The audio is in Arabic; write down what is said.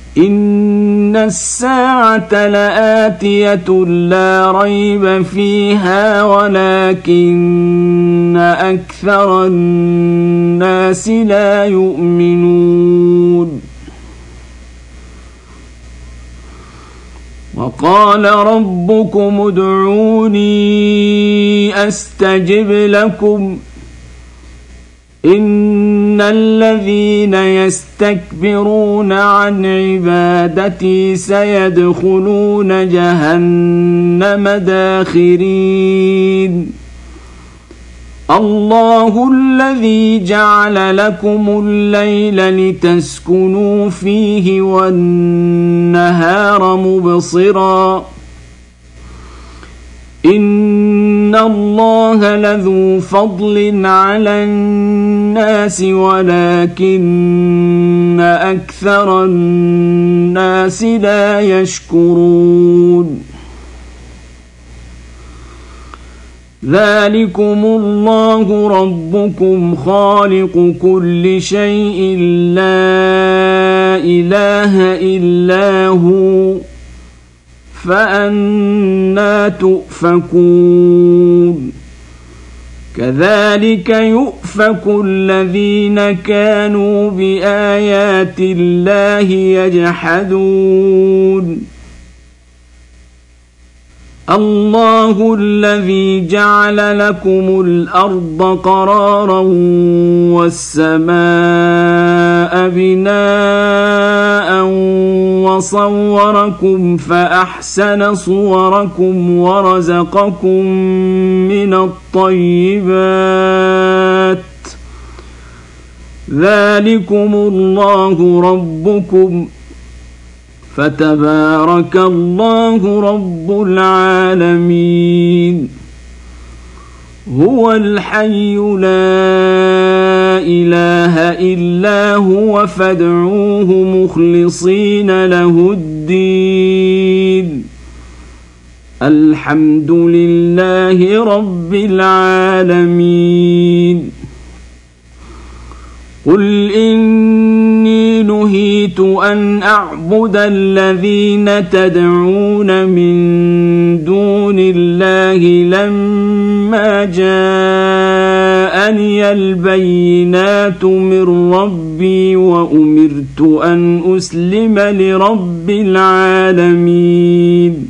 إن الساعة لآتية لا ريب فيها ولكن أكثر الناس لا يؤمنون. وقال ربكم ادعوني أستجب لكم إن الذين يستكبرون عن عبادتي سيدخلون جهنم داخرين. الله الذي جعل لكم الليل لتسكنوا فيه والنهار مبصرا إن الله لذو فضل على الناس ولكن أكثر الناس لا يشكرون. ذلكم الله ربكم خالق كل شيء لا إله إلا هو فأنى تؤفكون. كذلك يؤفك الذين كانوا بآيات الله يجحدون. الله الذي جعل لكم الأرض قرارا والسماء بناء وصوركم فأحسن صوركم ورزقكم من الطيبات. ذلكم الله ربكم فتبارك الله رب العالمين. هو الحي لا إله إلا هو فادعوه مخلصين له الدين. الحمد لله رب العالمين. قل إني نهيت أن أعبد الذين تدعون من دون الله لما جاءني البينات من ربي وأمرت أن أسلم لرب العالمين.